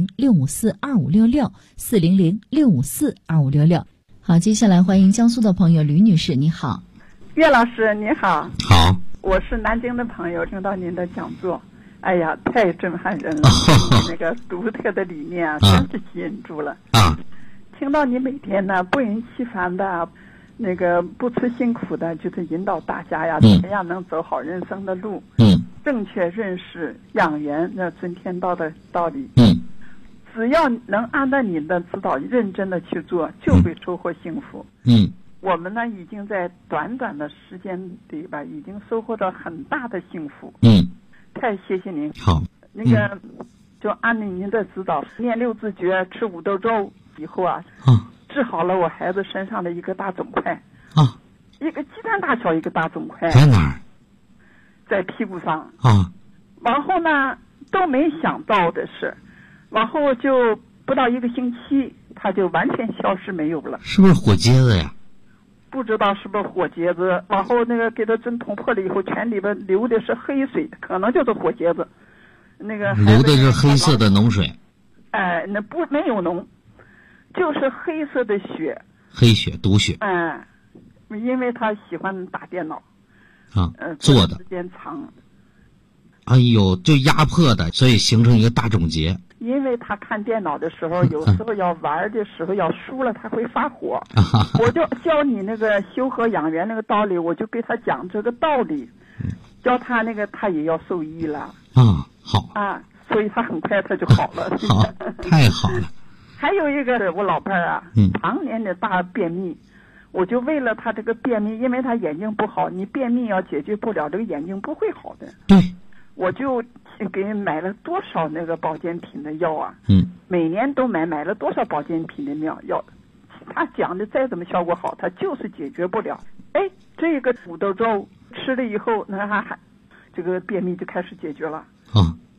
400-654-2566，400-654-2566。好，接下来欢迎江苏的朋友吕女士，你好。 岳老师你好。 好。 我是南京的朋友，听到您的讲座，哎呀，太震撼人了，那个独特的理念真是吸引住了。听到你每天呢不厌其烦的那个不辞辛苦的就是引导大家呀，怎么样能走好人生的路，正确认识养元那尊天道的道理，只要能按照你的指导认真的去做，就会收获幸福。我们呢已经在短短的时间里边已经收获到很大的幸福。太谢谢您。 好， 那个就按照您的指导念6字诀，吃5豆粥以后治好了我孩子身上的一个大肿块一个鸡蛋大小一个大肿块。 在哪儿？ 在屁股上然后呢都没想到的是，然后就不到1个星期它就完全消失没有了。 是不是火疖子呀？ 不知道是不是火疖子，然后那个给它针捅破了以后，全里边流的是黑水，可能就是火疖子。那个流的是黑色的脓水。 那没有脓，就是黑色的血。 黑血，毒血。 因为他喜欢打电脑。 做的时间长。 哎呦，就压迫的，所以形成一个大肿结。 因为他看电脑的时候，有时候要玩的时候要输了，他会发火。我就教你那个修和养元那个道理，我就给他讲这个道理，教他那个他也要受益了。 好。 所以他很快他就好了。 好，太好了。 还有一个我老伴儿常年的大便秘，我就为了他这个便秘，因为他眼睛不好，你便秘要解决不了，这个眼睛不会好的。 对。 我就给买了多少那个保健品的药每年都买了多少保健品的药，他讲的再怎么效果好，他就是解决不了。这个5豆粥吃了以后，那还这个便秘就开始解决了。哎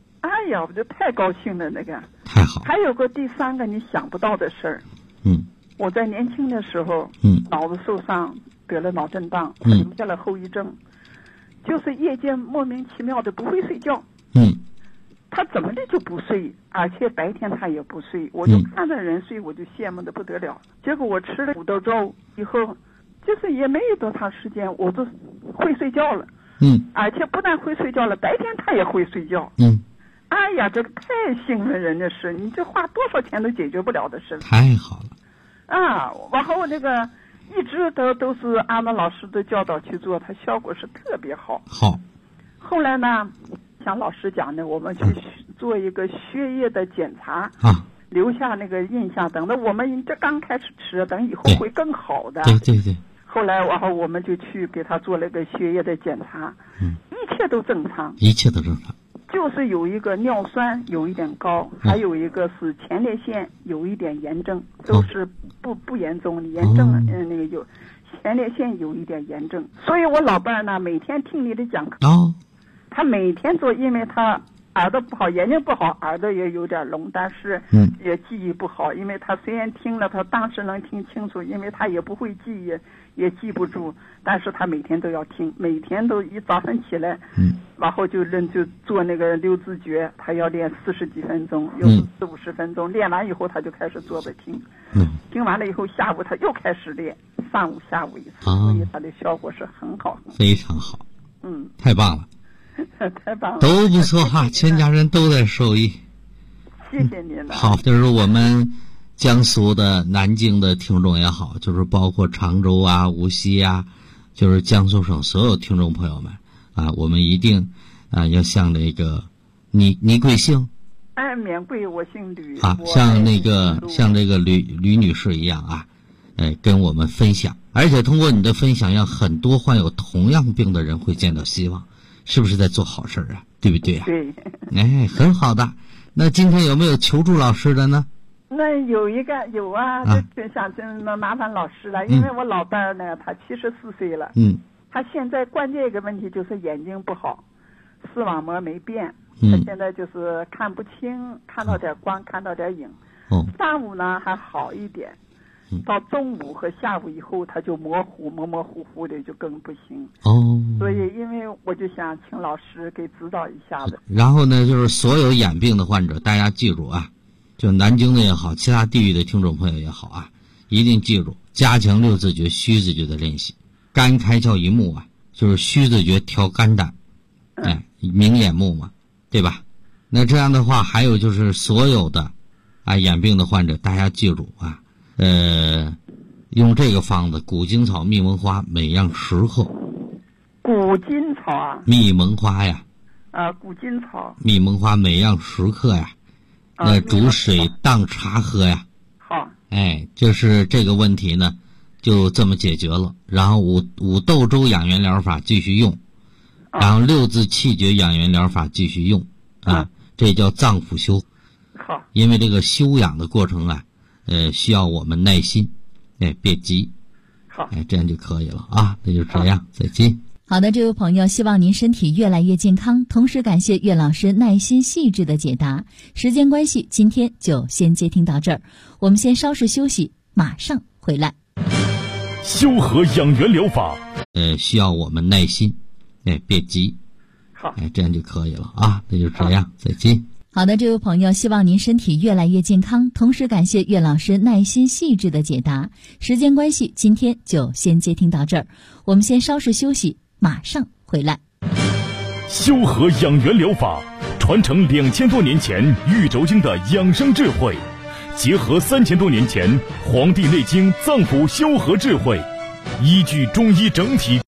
呀，我就太高兴了，那个太好。 还有个第三个你想不到的事儿，我在年轻的时候，脑子受伤得了脑震荡，留下了后遗症，就是夜间莫名其妙的不会睡觉，他怎么的就不睡，而且白天他也不睡，我就看着人睡，我就羡慕的不得了。结果我吃了5豆粥以后，就是也没有多长时间，我就会睡觉了。而且不但会睡觉了，白天他也会睡觉。哎呀，这个太幸运人的事，你这花多少钱都解决不了的事。 太好了。 啊，然后那个一直都是按照老师的教导去做，它效果是特别好。 好。 后来呢，像老师讲的，我们去做一个血液的检查留下那个印象，等到我们这刚开始吃，等以后会更好的。 对。 后来，然后我们就去给他做了个血液的检查，一切都正常。 一切都正常。 就是有一个尿酸有一点高，还有一个是前列腺有一点炎症，都是不严重的炎症，那个有前列腺有一点炎症。所以我老伴呢，每天听你的讲课，他每天做，因为他耳朵不好，眼睛不好，耳朵也有点聋，但是也记忆不好，因为他虽然听了，他当时能听清楚，因为他也不会记忆，也记不住，但是他每天都要听，每天都一早上起来，然后就做那个六字诀，他要练40几分钟，有时40-50分钟，练完以后他就开始坐着听，听完了以后下午他又开始练，上午下午一次，所以他的效果是很好， 非常好，太棒了。 太棒了， 都不错哈，全家人都在受益。 谢谢您了。 好，就是我们江苏的南京的听众也好，就是包括常州啊、无锡啊，就是江苏省所有听众朋友们啊，我们一定要像这个你贵姓？ 免贵，我姓吕。 像这个吕女士一样啊，跟我们分享，而且通过你的分享，让很多患有同样病的人会见到希望。是不是在做好事啊？对不对啊？ 对。 很好的。那今天有没有求助老师的呢？ 那有啊，就想麻烦老师了，因为我老伴儿呢，他74岁了，他现在关键一个问题就是眼睛不好，视网膜没变，他现在就是看不清，看到点光，看到点影。上午呢还好一点。到中午和下午以后，他就模模糊糊的，就更不行。所以因为我就想请老师给指导一下子。 然后呢，就是所有眼病的患者，大家记住啊，就南京的也好，其他地域的听众朋友也好啊，一定记住加强六字诀、虚字诀的练习。肝开窍一目啊，就是虚字诀调肝胆，明眼目嘛，对吧？那这样的话，还有就是所有的眼病的患者，大家记住啊。用这个方子：古今草、蜜蒙花，每样10克。 古今草啊？ 蜜蒙花呀。 古今草。 蜜蒙花每样10克呀。煮水当茶喝呀。 好。 就是这个问题呢，就这么解决了。然后五豆粥养元疗法继续用，然后6字气诀养元疗法继续用这叫脏腑修。 好。 因为这个修养的过程需要我们耐心，别急， 好， 这样就可以了啊。那就这样，再见。 好的，这位朋友，希望您身体越来越健康，同时感谢岳老师耐心细致的解答。时间关系，今天就先接听到这儿，我们先稍事休息，马上回来。 修和养元疗法， 需要我们耐心，别急， 好， 这样就可以了啊。那就这样，再见。 好的，这位朋友，希望您身体越来越健康，同时感谢岳老师耐心细致的解答。时间关系，今天就先接听到这儿，我们先稍事休息，马上回来。 修和养元疗法传承2000多年前玉轴经的养生智慧，结合3000多年前《黄帝内经》脏腑修和智慧，依据中医整体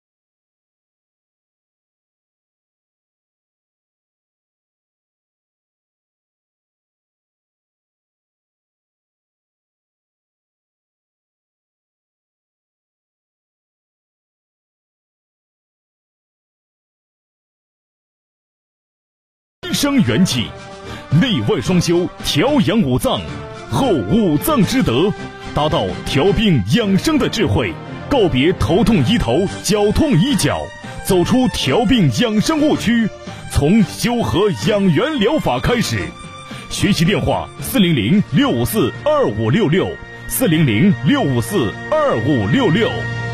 生元气，内外双修，调养五脏，后五脏之德，达到调病养生的智慧，告别头痛医头，脚痛医脚，走出调病养生误区，从从修和养元疗法开始。学习电话400-654-2566，400-654-2566。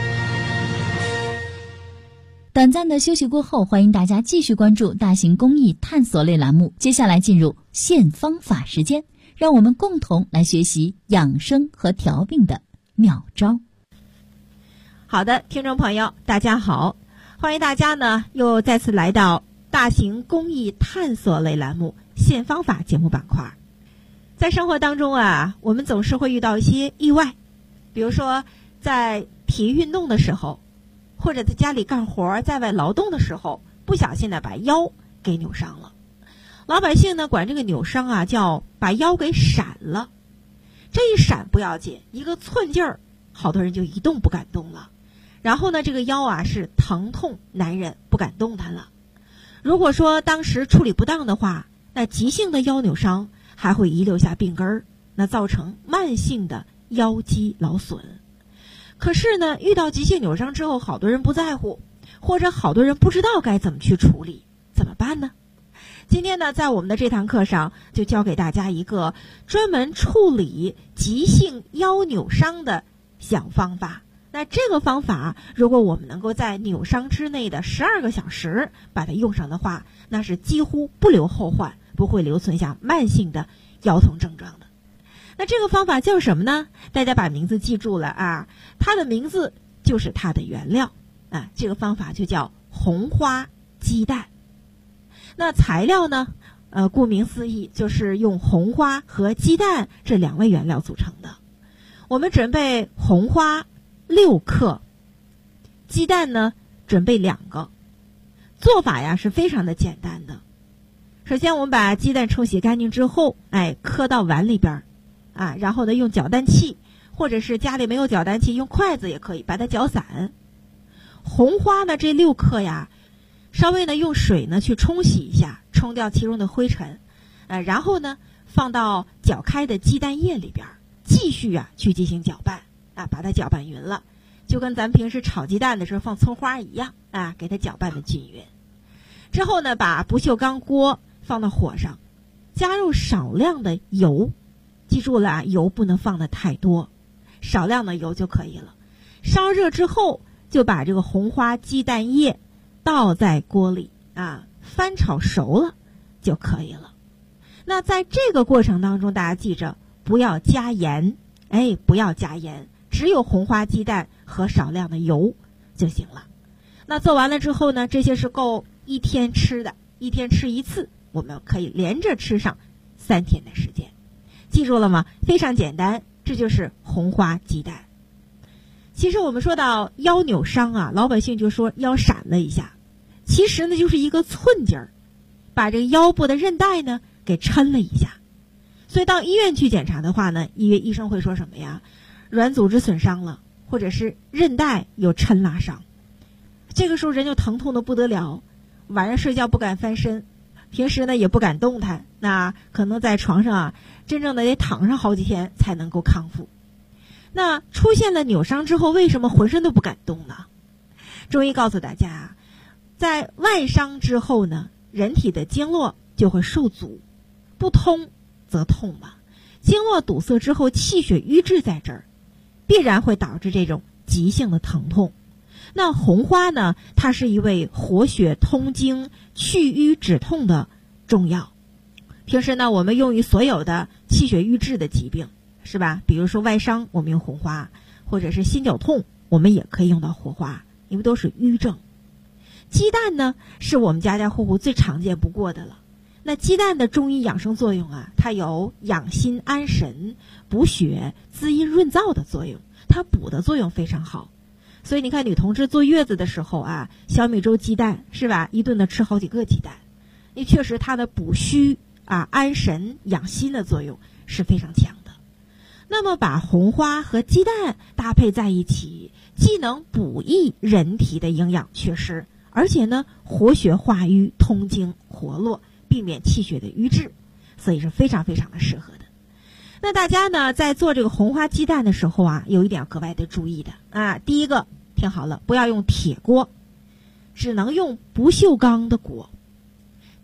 短暂的休息过后，欢迎大家继续关注大型公益探索类栏目。接下来进入现方法时间，让我们共同来学习养生和调病的妙招。 好的，听众朋友，大家好，欢迎大家呢又再次来到大型公益探索类栏目现方法节目板块。在生活当中啊，我们总是会遇到一些意外，比如说在体育运动的时候，或者在家里干活在外劳动的时候，不小心的把腰给扭伤了。老百姓呢管这个扭伤啊叫把腰给闪了。这一闪不要紧，一个寸劲儿，好多人就一动不敢动了。然后呢这个腰啊是疼痛难忍，不敢动弹了。如果说当时处理不当的话，那急性的腰扭伤还会遗留下病根儿，那造成慢性的腰肌劳损。可是呢遇到急性扭伤之后，好多人不在乎，或者好多人不知道该怎么去处理，怎么办呢？今天呢在我们的这堂课上就教给大家一个专门处理急性腰扭伤的小方法。那这个方法如果我们能够在扭伤之内的12个小时把它用上的话，那是几乎不留后患，不会留存下慢性的腰痛症状的。那这个方法叫什么呢？大家把名字记住了啊，它的名字就是它的原料啊，这个方法就叫红花鸡蛋。那材料呢顾名思义就是用红花和鸡蛋这2味原料组成的。我们准备红花6克，鸡蛋呢准备2个。做法呀是非常的简单的。首先我们把鸡蛋冲洗干净之后，磕到碗里边啊，然后呢用搅蛋器，或者是家里没有搅蛋器用筷子也可以把它搅散。红花呢这6克呀，稍微呢用水呢去冲洗一下，冲掉其中的灰尘，然后呢放到搅开的鸡蛋液里边，继续啊去进行搅拌啊，把它搅拌匀了，就跟咱们平时炒鸡蛋的时候放葱花一样啊，给它搅拌的均匀。之后呢把不锈钢锅放到火上，加入少量的油，记住了啊，油不能放的太多，少量的油就可以了。烧热之后就把这个红花鸡蛋液倒在锅里啊，翻炒熟了就可以了。那在这个过程当中，大家记着不要加盐，不要加盐，只有红花鸡蛋和少量的油就行了。那做完了之后呢，这些是够1天吃的，1天吃1次，我们可以连着吃上3天的时间。记住了吗？非常简单，这就是红花鸡蛋。其实我们说到腰扭伤啊，老百姓就说腰闪了一下，其实呢就是一个寸劲儿，把这个腰部的韧带呢给抻了一下。所以到医院去检查的话呢，医生会说什么呀？软组织损伤了，或者是韧带有抻拉伤。这个时候人就疼痛的不得了，晚上睡觉不敢翻身，平时呢也不敢动弹，那可能在床上啊真正的得躺上好几天才能够康复。那出现了扭伤之后，为什么浑身都不敢动呢？中医告诉大家，在外伤之后呢，人体的经络就会受阻，不通则痛嘛。经络堵塞之后，气血瘀滞在这儿，必然会导致这种急性的疼痛。那红花呢，它是一味活血通经、去瘀止痛的中药。平时呢，我们用于所有的气血瘀滞的疾病，是吧？比如说外伤，我们用红花，或者是心绞痛，我们也可以用到红花，因为都是瘀症。鸡蛋呢，是我们家家户户最常见不过的了。那鸡蛋的中医养生作用啊，它有养心安神、补血、滋阴润燥的作用，它补的作用非常好。所以你看女同志坐月子的时候啊，小米粥鸡蛋是吧，一顿的吃好几个鸡蛋，因为确实它的补虚啊、安神养心的作用是非常强的。那么把红花和鸡蛋搭配在一起，既能补益人体的营养缺失，而且呢活血化瘀、通经活络，避免气血的瘀滞，所以是非常非常的适合的。那大家呢在做这个红花鸡蛋的时候啊，有一点格外的注意的啊。第一个，听好了，不要用铁锅，只能用不锈钢的锅。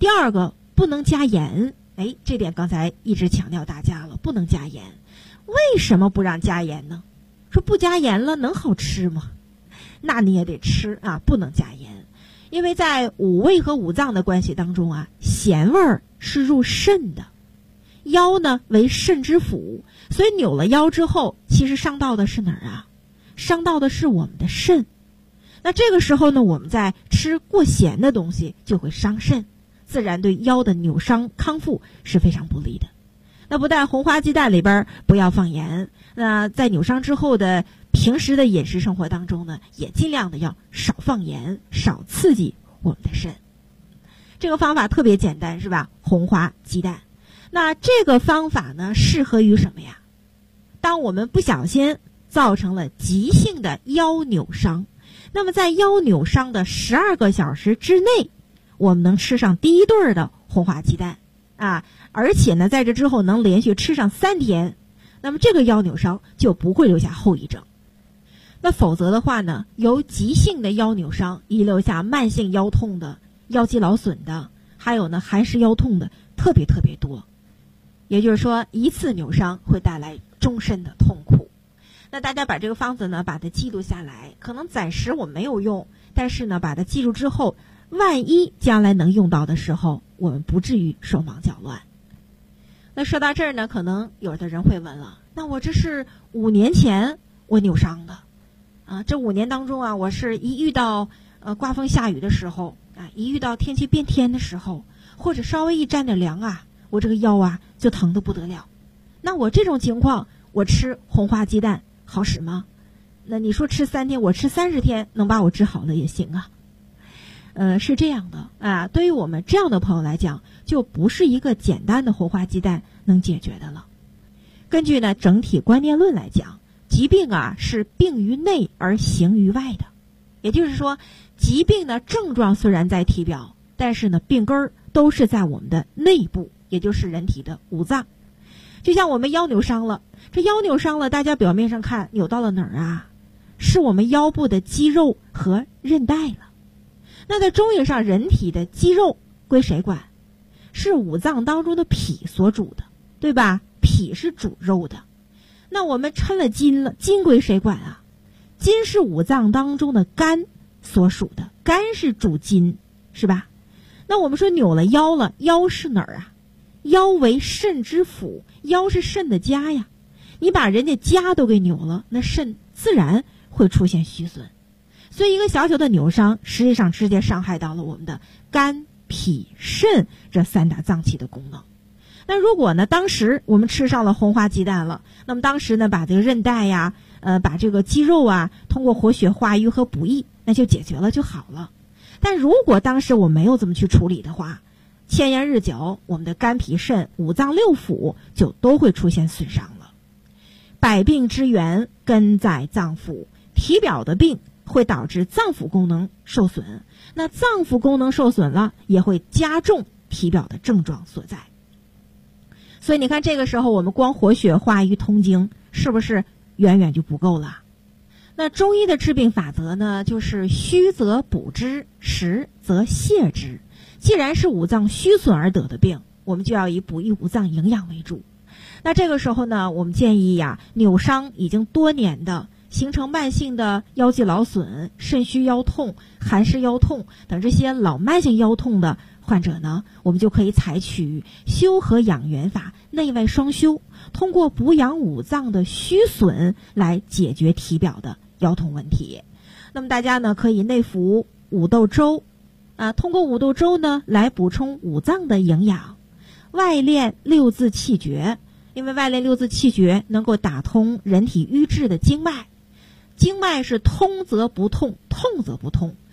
第二个，不能加盐。哎，这点刚才一直强调大家了，不能加盐。为什么不让加盐呢？说不加盐了能好吃吗？那你也得吃啊，不能加盐。因为在五味和五脏的关系当中啊，咸味儿是入肾的，腰呢为肾之府，所以扭了腰之后，其实伤到的是哪儿啊？伤到的是我们的肾。那这个时候呢，我们在吃过咸的东西就会伤肾，自然对腰的扭伤康复是非常不利的。那不但红花鸡蛋里边不要放盐，那在扭伤之后的平时的饮食生活当中呢，也尽量的要少放盐，少刺激我们的肾。这个方法特别简单，是吧？红花鸡蛋。那这个方法呢，适合于什么呀？当我们不小心造成了急性的腰扭伤，那么在腰扭伤的12个小时之内，我们能吃上第一顿的红花鸡蛋啊，而且呢，在这之后能连续吃上3天，那么这个腰扭伤就不会留下后遗症。那否则的话呢，由急性的腰扭伤遗留下慢性腰痛的、腰肌劳损的，还有呢寒湿腰痛的特别多。也就是说，一次扭伤会带来终身的痛苦。那大家把这个方子呢，把它记录下来，可能暂时我没有用，但是呢，把它记住之后，万一将来能用到的时候，我们不至于手忙脚乱。那说到这儿呢，可能有的人会问了，那我这是5年前我扭伤的啊，这5年当中啊，我是一遇到刮风下雨的时候啊，一遇到天气变天的时候，或者稍微一沾点凉啊，我这个腰啊就疼得不得了。那我这种情况，我吃红花鸡蛋好使吗？那你说吃3天，我吃30天能把我治好了也行啊。是这样的啊，对于我们这样的朋友来讲，就不是一个简单的红花鸡蛋能解决的了。根据呢整体观念论来讲，疾病啊是病于内而行于外的，也就是说，疾病的症状虽然在体表，但是呢病根儿都是在我们的内部，也就是人体的五脏。就像我们腰扭伤了，这腰扭伤了，大家表面上看扭到了哪儿啊？是我们腰部的肌肉和韧带了。那在中医上，人体的肌肉归谁管？是五脏当中的脾所主的，对吧？脾是主肉的。那我们抻了筋了，筋归谁管啊？筋是五脏当中的肝所属的，肝是主筋，是吧？那我们说扭了腰了，腰是哪儿啊？腰为肾之府，腰是肾的家呀。你把人家家都给扭了，那肾自然会出现虚损。所以一个小小的扭伤，实际上直接伤害到了我们的肝、脾、肾这3大脏器的功能。那如果呢，当时我们吃上了红花鸡蛋了，那么当时呢，把这个韧带呀，把这个肌肉啊，通过活血化瘀和补益，那就解决了就好了。但如果当时我没有这么去处理的话，千言日久，我们的肝脾肾五脏六腑就都会出现损伤了。百病之源根在脏腑，体表的病会导致脏腑功能受损，那脏腑功能受损了，也会加重体表的症状所在。所以你看，这个时候我们光活血化瘀通经，是不是远远就不够了？那中医的治病法则呢，就是虚则补之，实则泻之。既然是五脏虚损而得的病，我们就要以补益五脏营养为主。那这个时候呢，我们建议呀，扭伤已经多年的，形成慢性的腰肌劳损、肾虚腰痛、寒湿腰痛等这些老慢性腰痛的患者呢，我们就可以采取修和养元法，内外双修，通过补养五脏的虚损来解决体表的腰痛问题。那么大家呢，可以内服五豆粥通过五豆粥呢来补充五脏的营养，外练六字气诀，因为外练六字气诀能够打通人体瘀滞的经脉。经脉是通则不痛，痛则不痛，